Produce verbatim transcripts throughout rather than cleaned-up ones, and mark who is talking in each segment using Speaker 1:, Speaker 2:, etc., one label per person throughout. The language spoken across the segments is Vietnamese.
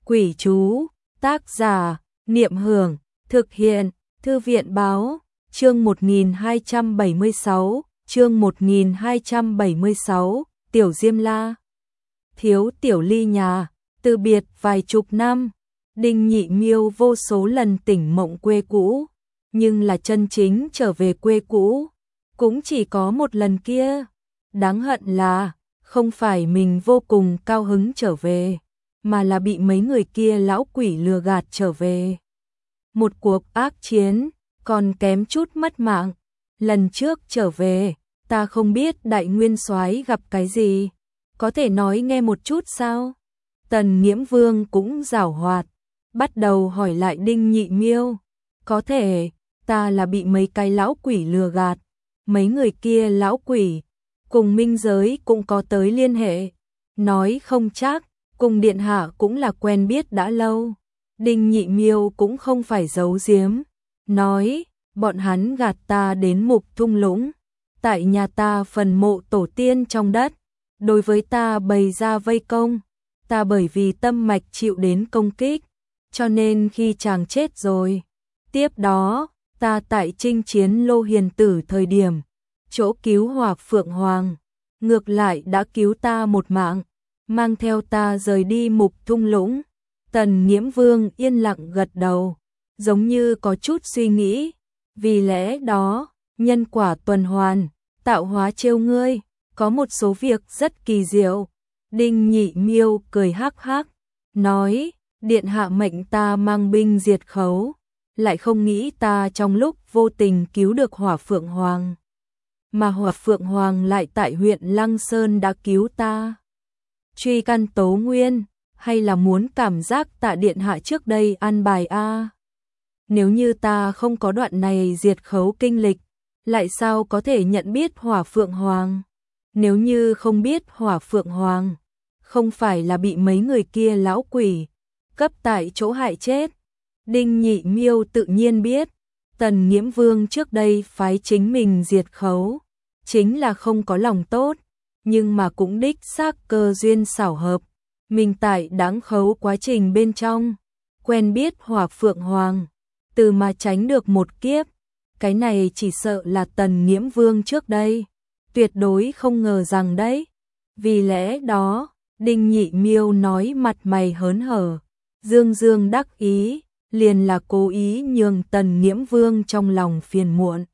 Speaker 1: Quỷ chú, tác giả, Niệm Hưởng, thực hiện, Thư viện báo, chương một nghìn hai trăm bảy mươi sáu, chương một nghìn hai trăm bảy mươi sáu, Tiểu Diêm La. Thiếu Tiểu Ly nhà, từ biệt vài chục năm, Đinh Nhị Miêu vô số lần tỉnh mộng quê cũ, nhưng là chân chính trở về quê cũ, cũng chỉ có một lần kia. Đáng hận là, không phải mình vô cùng cao hứng trở về, mà là bị mấy người kia lão quỷ lừa gạt trở về. Một cuộc ác chiến, còn kém chút mất mạng. Lần trước trở về, ta không biết Đại Nguyên Soái gặp cái gì, có thể nói nghe một chút sao? Tần Nghiễm Vương cũng giảo hoạt, bắt đầu hỏi lại Đinh Nhị Miêu. Có thể, ta là bị mấy cái lão quỷ lừa gạt, mấy người kia lão quỷ, cùng minh giới cũng có tới liên hệ. Nói không chắc, cùng điện hạ cũng là quen biết đã lâu. Đinh Nhị Miêu cũng không phải giấu giếm, nói, bọn hắn gạt ta đến Mục Thung Lũng, tại nhà ta phần mộ tổ tiên trong đất, đối với ta bày ra vây công, ta bởi vì tâm mạch chịu đến công kích, cho nên khi chàng chết rồi, tiếp đó, ta tại chinh chiến Lô Hiền Tử thời điểm, chỗ cứu Hỏa Phượng Hoàng, ngược lại đã cứu ta một mạng, mang theo ta rời đi Mục Thung Lũng. Tần Nghiễm Vương yên lặng gật đầu, giống như có chút suy nghĩ, vì lẽ đó, nhân quả tuần hoàn, tạo hóa trêu ngươi, có một số việc rất kỳ diệu. Đinh Nhị Miêu cười hắc hắc, nói, điện hạ mệnh ta mang binh diệt khấu, lại không nghĩ ta trong lúc vô tình cứu được Hỏa Phượng Hoàng, mà Hỏa Phượng Hoàng lại tại huyện Lăng Sơn đã cứu ta. Truy căn tố nguyên, hay là muốn cảm giác tạ điện hạ trước đây an bài a? Nếu như ta không có đoạn này diệt khấu kinh lịch, lại sao có thể nhận biết Hỏa Phượng Hoàng? Nếu như không biết Hỏa Phượng Hoàng, không phải là bị mấy người kia lão quỷ cấp tại chỗ hại chết. Đinh Nhị Miêu tự nhiên biết, Tần Nghiễm Vương trước đây phái chính mình diệt khấu, chính là không có lòng tốt, nhưng mà cũng đích xác cơ duyên xảo hợp. Mình tại đáng khấu quá trình bên trong, quen biết Hỏa Phượng Hoàng, từ mà tránh được một kiếp. Cái này chỉ sợ là Tần Nghiễm Vương trước đây, tuyệt đối không ngờ rằng đấy. Vì lẽ đó, Đinh Nhị Miêu nói mặt mày hớn hở, dương dương đắc ý, liền là cố ý nhường Tần Nghiễm Vương trong lòng phiền muộn.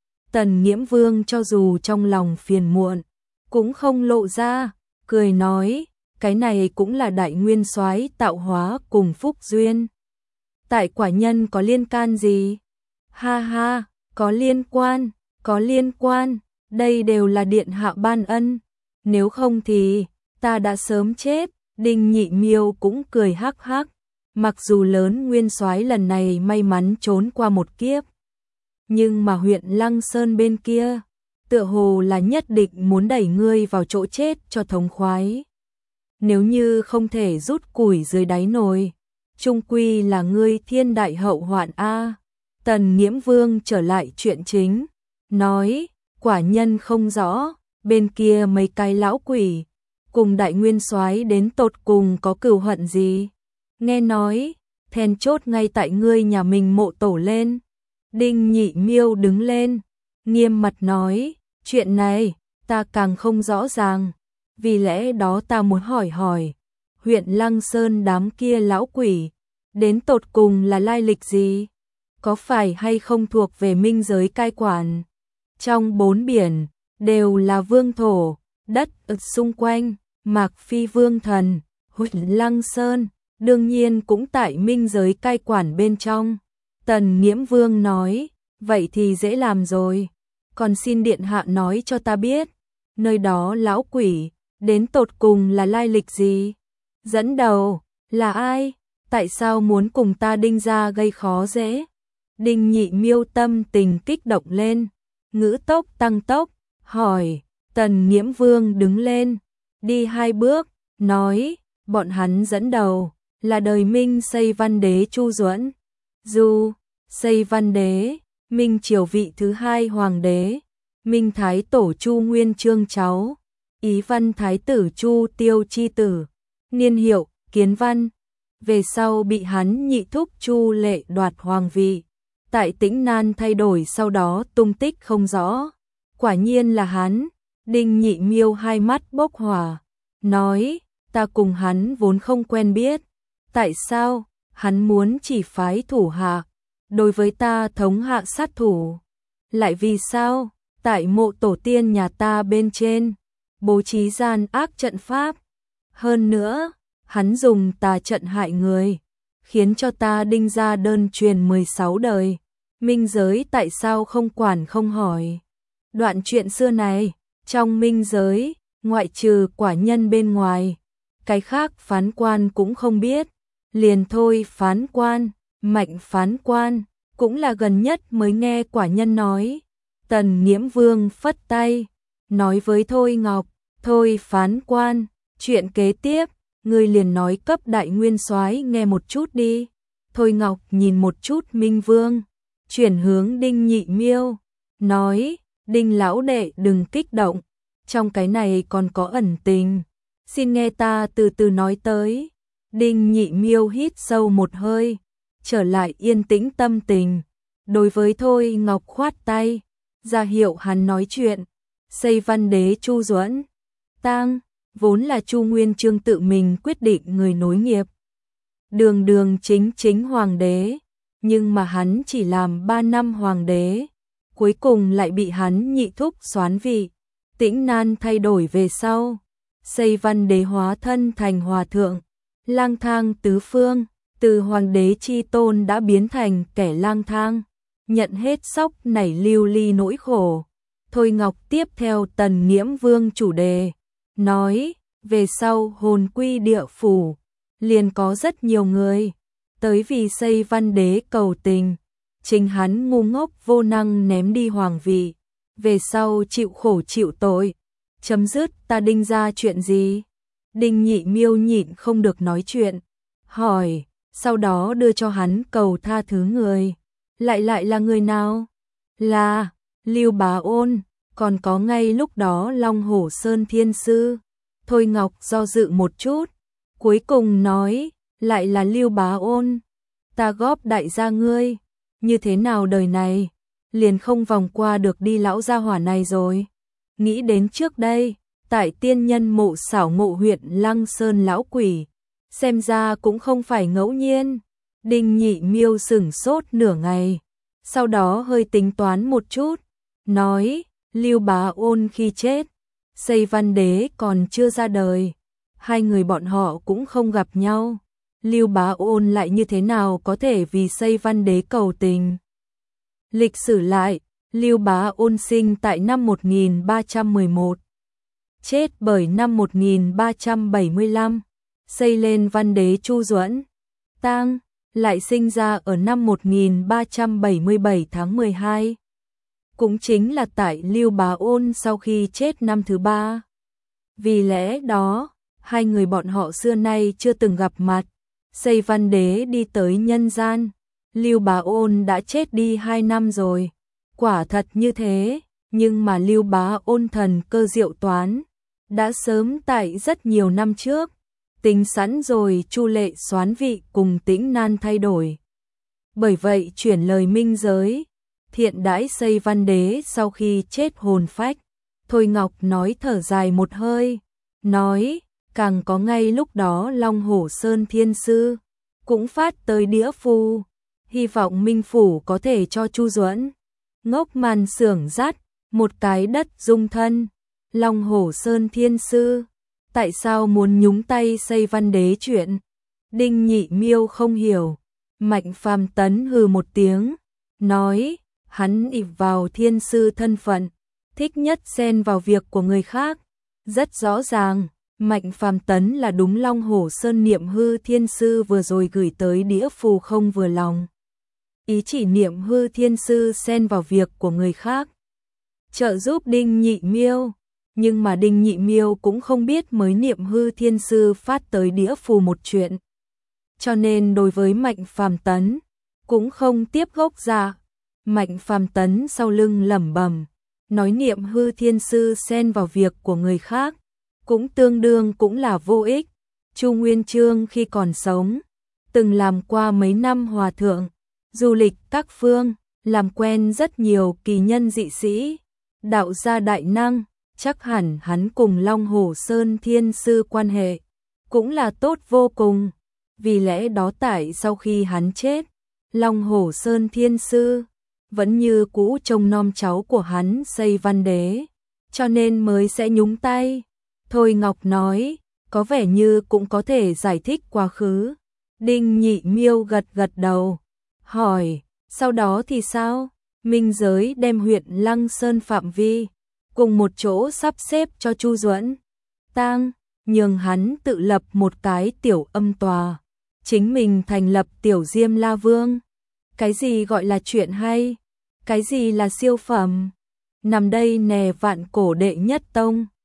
Speaker 1: Tần Nghiễm Vương cho dù trong lòng phiền muộn, cũng không lộ ra, cười nói, cái này cũng là Đại Nguyên Soái tạo hóa cùng phúc duyên. Tại quả nhân có liên can gì? Ha ha, có liên quan, có liên quan, đây đều là điện hạ ban ân, nếu không thì ta đã sớm chết. Đinh Nhị Miêu cũng cười hắc hắc, mặc dù lớn Nguyên Soái lần này may mắn trốn qua một kiếp, nhưng mà huyện Lăng Sơn bên kia, tựa hồ là nhất định muốn đẩy ngươi vào chỗ chết cho thống khoái. Nếu như không thể rút củi dưới đáy nồi, chung quy là ngươi thiên đại hậu hoạn a. Tần Nghiễm Vương trở lại chuyện chính, nói, quả nhân không rõ, bên kia mấy cái lão quỷ, cùng Đại Nguyên Soái đến tột cùng có cừu hận gì? Nghe nói, then chốt ngay tại ngươi nhà mình mộ tổ lên. Đinh Nhị Miêu đứng lên, nghiêm mặt nói, chuyện này, ta càng không rõ ràng. Vì lẽ đó ta muốn hỏi hỏi, huyện Lăng Sơn đám kia lão quỷ, đến tột cùng là lai lịch gì? Có phải hay không thuộc về minh giới cai quản? Trong bốn biển, đều là vương thổ, đất ở xung quanh, Mạc Phi vương thần, huyện Lăng Sơn, đương nhiên cũng tại minh giới cai quản bên trong. Tần Nghiễm Vương nói, vậy thì dễ làm rồi, còn xin điện hạ nói cho ta biết, nơi đó lão quỷ, đến tột cùng là lai lịch gì? Dẫn đầu, là ai? Tại sao muốn cùng ta Đinh gia gây khó dễ? Đinh Nhị Miêu tâm tình kích động lên, ngữ tốc tăng tốc, hỏi. Tần Nghiễm Vương đứng lên, đi hai bước, nói, bọn hắn dẫn đầu, là đời Minh Xây Văn Đế Chu Duẫn. Du, Xây Văn Đế, Minh Triều vị thứ hai hoàng đế, Minh Thái Tổ Chu Nguyên Chương cháu, Ý Văn Thái tử Chu Tiêu chi tử, niên hiệu Kiến Văn. về sau bị hắn nhị thúc Chu Lệ đoạt hoàng vị. Tại Tĩnh Nan thay đổi sau đó tung tích không rõ. Quả nhiên là hắn. Đinh Nhị Miêu hai mắt bốc hỏa, nói, ta cùng hắn vốn không quen biết. Tại sao, hắn muốn chỉ phái thủ hạ, đối với ta thống hạ sát thủ? Lại vì sao, tại mộ tổ tiên nhà ta bên trên, bố trí gian ác trận pháp? Hơn nữa, hắn dùng tà trận hại người, khiến cho ta Đinh gia đơn truyền mười sáu đời. Minh giới tại sao không quản không hỏi? Đoạn chuyện xưa này, trong minh giới, ngoại trừ quả nhân bên ngoài, cái khác phán quan cũng không biết. Liền thôi phán quan, Mạnh phán quan, cũng là gần nhất mới nghe quả nhân nói. Tần Nghiễm Vương phất tay, nói với Thôi Ngọc, thôi phán quan, chuyện kế tiếp, ngươi liền nói cấp đại nguyên soái nghe một chút đi. Thôi Ngọc nhìn một chút Minh Vương, chuyển hướng Đinh Nhị Miêu, nói, Đinh lão đệ đừng kích động, trong cái này còn có ẩn tình, xin nghe ta từ từ nói tới. Đinh Nhị Miêu hít sâu một hơi, trở lại yên tĩnh tâm tình, đối với Thôi Ngọc khoát tay, ra hiệu hắn nói chuyện. Xây Văn Đế Chu Duẫn tang, vốn là Chu Nguyên Chương tự mình quyết định người nối nghiệp, đường đường chính chính hoàng đế, nhưng mà hắn chỉ làm ba năm hoàng đế, cuối cùng lại bị hắn nhị thúc soán vị. Tĩnh Nan thay đổi về sau, Xây Văn Đế hóa thân thành hòa thượng, lang thang tứ phương, từ hoàng đế chi tôn đã biến thành kẻ lang thang, nhận hết sóc nảy lưu ly nỗi khổ. Thôi Ngọc tiếp theo Tần Nghiễm Vương chủ đề, nói, về sau hồn quy địa phủ, liền có rất nhiều người tới vì Xây Văn Đế cầu tình, chính hắn ngu ngốc vô năng ném đi hoàng vị, về sau chịu khổ chịu tội, chấm dứt ta Đinh gia chuyện gì? Đinh Nhị Miêu nhịn không được nói chuyện, hỏi, sau đó đưa cho hắn cầu tha thứ người, lại lại là người nào? Là Lưu Bá Ôn, còn có ngay lúc đó Long Hổ Sơn Thiên Sư. Thôi Ngọc do dự một chút, cuối cùng nói, lại là Lưu Bá Ôn, ta góp đại gia ngươi, như thế nào đời này, liền không vòng qua được đi lão gia hỏa này rồi. Nghĩ đến trước đây, tại tiên nhân mộ xảo ngộ huyện Lăng Sơn lão quỷ, xem ra cũng không phải ngẫu nhiên. Đinh Nhị Miêu sửng sốt nửa ngày, sau đó hơi tính toán một chút, nói, Lưu Bá Ôn khi chết, Xây Văn Đế còn chưa ra đời, hai người bọn họ cũng không gặp nhau, Lưu Bá Ôn lại như thế nào có thể vì Xây Văn Đế cầu tình? Lịch sử lại, Lưu Bá Ôn sinh tại năm một nghìn ba trăm mười một, chết bởi năm một nghìn ba trăm bảy mươi lăm, xây lên Văn Đế Chu Duẫn tang, lại sinh ra ở năm một nghìn ba trăm bảy mươi bảy tháng mười hai. Cũng chính là tại Lưu Bá Ôn sau khi chết năm thứ ba. Vì lẽ đó, hai người bọn họ xưa nay chưa từng gặp mặt. Xây Văn Đế đi tới nhân gian, Lưu Bá Ôn đã chết đi hai năm rồi. Quả thật như thế, nhưng mà Lưu Bá Ôn thần cơ diệu toán, đã sớm tại rất nhiều năm trước, tính sẵn rồi Chu Lệ soán vị cùng Tĩnh Nan thay đổi. Bởi vậy chuyển lời minh giới, thiện đãi Xây Văn Đế sau khi chết hồn phách. Thôi Ngọc nói thở dài một hơi, nói, càng có ngay lúc đó Long Hổ Sơn Thiên Sư cũng phát tới đĩa phù, hy vọng Minh Phủ có thể cho Chu Duẫn ngốc màn xưởng dắt, một cái đất dung thân. Long Hổ Sơn Thiên Sư, tại sao muốn nhúng tay Xây Văn Đế chuyện? Đinh Nhị Miêu không hiểu. Mạnh Phàm Tấn hừ một tiếng, nói, hắn ỷ vào thiên sư thân phận, thích nhất xen vào việc của người khác. Rất rõ ràng, Mạnh Phàm Tấn là đúng Long Hổ Sơn Niệm Hư Thiên Sư vừa rồi gửi tới đĩa phù không vừa lòng. Ý chỉ Niệm Hư Thiên Sư xen vào việc của người khác, trợ giúp Đinh Nhị Miêu. Nhưng mà Đinh Nhị Miêu cũng không biết mới Niệm Hư Thiên Sư phát tới đĩa phù một chuyện. Cho nên đối với Mạnh Phàm Tấn, cũng không tiếp gốc ra. Mạnh Phàm Tấn sau lưng lẩm bẩm, nói Niệm Hư Thiên Sư xen vào việc của người khác, cũng tương đương cũng là vô ích. Chu Nguyên Chương khi còn sống, từng làm qua mấy năm hòa thượng, du lịch các phương, làm quen rất nhiều kỳ nhân dị sĩ, đạo gia đại năng, chắc hẳn hắn cùng Long Hổ Sơn Thiên Sư quan hệ cũng là tốt vô cùng. Vì lẽ đó tại sau khi hắn chết, Long Hổ Sơn Thiên Sư vẫn như cũ trông nom cháu của hắn xây văn đế, cho nên mới sẽ nhúng tay. Thôi Ngọc nói, có vẻ như cũng có thể giải thích quá khứ. Đinh Nhị Miêu gật gật đầu, hỏi, sau đó thì sao? Minh Giới đem huyện Lăng Sơn phạm vi cùng một chỗ sắp xếp cho Chu Duẫn tang, nhường hắn tự lập một cái tiểu âm tòa, chính mình thành lập tiểu Diêm La Vương. Cái gì gọi là chuyện hay? Cái gì là siêu phẩm? Nằm đây nè vạn cổ đệ nhất tông.